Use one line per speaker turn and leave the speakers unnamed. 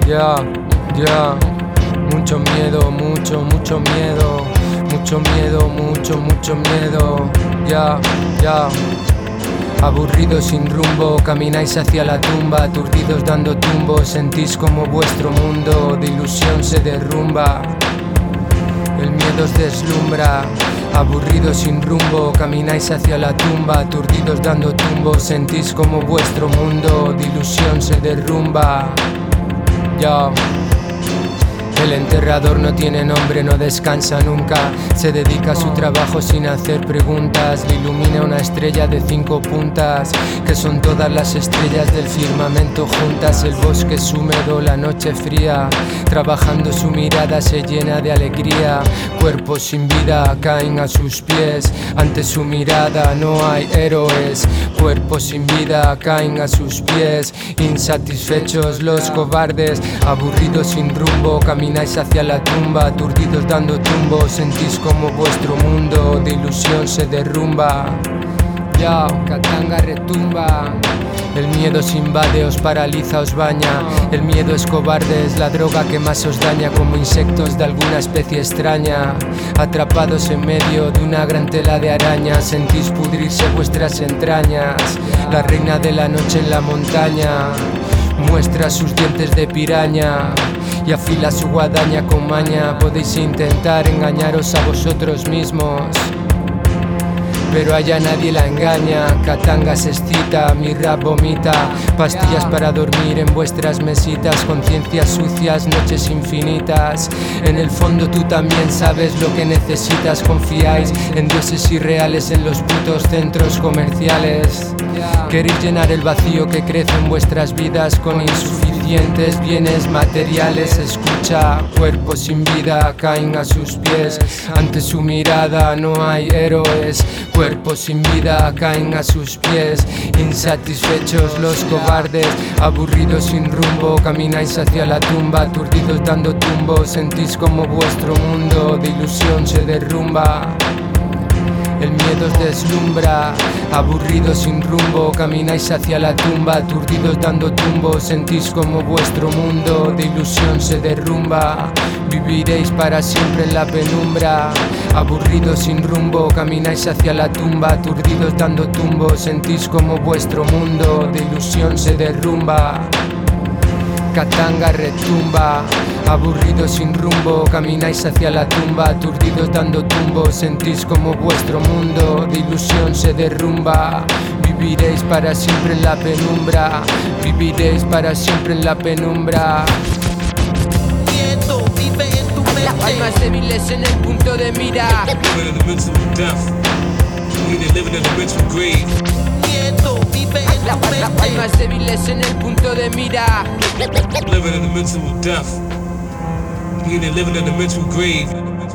Ya, ya, mucho miedo, mucho miedo, mucho miedo, mucho miedo, ya, ya. Aburridos sin rumbo, camináis hacia la tumba, aturdidos dando tumbos, sentís como vuestro mundo de ilusión se derrumba. El miedo os deslumbra, aburridos sin rumbo, camináis hacia la tumba, aturdidos dando tumbos, sentís como vuestro mundo de ilusión se derrumba. Ya. El enterrador no tiene nombre, no descansa nunca. Se dedica a su trabajo sin hacer preguntas. Le ilumina una estrella de 5 puntas, que son todas las estrellas del firmamento juntas. El bosque es húmedo, la noche fría. Trabajando su mirada se llena de alegría. Cuerpos sin vida caen a sus pies. Ante su mirada no hay héroes. Cuerpos sin vida caen a sus pies. Insatisfechos los cobardes, aburridos sin rumbo, camináis hacia la tumba, aturdidos dando tumbos, sentís como vuestro mundo de ilusión se derrumba. Ya, Katanga retumba. El miedo os invade, os paraliza, os baña. El miedo es cobarde, es la droga que más os daña, como insectos de alguna especie extraña. Atrapados en medio de una gran tela de araña, sentís pudrirse vuestras entrañas. La reina de la noche en la montaña muestra sus dientes de piraña y afila su guadaña con maña. Podéis intentar engañaros a vosotros mismos, pero allá nadie la engaña. Katanga se excita, mi rap vomita. Pastillas para dormir en vuestras mesitas. Conciencias sucias, noches infinitas. En el fondo tú también sabes lo que necesitas. Confiáis en dioses irreales en los putos centros comerciales. Queréis llenar el vacío que crece en vuestras vidas con insuficientes bienes materiales. Escucha, cuerpos sin vida caen a sus pies. Ante su mirada no hay héroes. Cuerpos sin vida caen a sus pies. Insatisfechos los cobardes, aburridos sin rumbo, camináis hacia la tumba, aturdidos dando tumbos, sentís como vuestro mundo de ilusión se derrumba. El miedo os deslumbra, aburridos sin rumbo, camináis hacia la tumba, aturdidos dando tumbos, sentís como vuestro mundo de ilusión se derrumba. Viviréis para siempre en la penumbra, aburridos sin rumbo, camináis hacia la tumba, aturdidos dando tumbos, sentís como vuestro mundo de ilusión se derrumba. Katanga retumba, aburridos sin rumbo, camináis hacia la tumba, aturdidos dando tumbos, sentís como vuestro mundo de ilusión se derrumba. Viviréis para siempre en la penumbra, viviréis para siempre en la penumbra.
Miedo vive en tu mente.
Las almas débiles en el punto de mira.
Miedo vive en tu
Las
mente.
almas débiles en el punto de mira.
Living in the mental death, meaning living in the mental grave.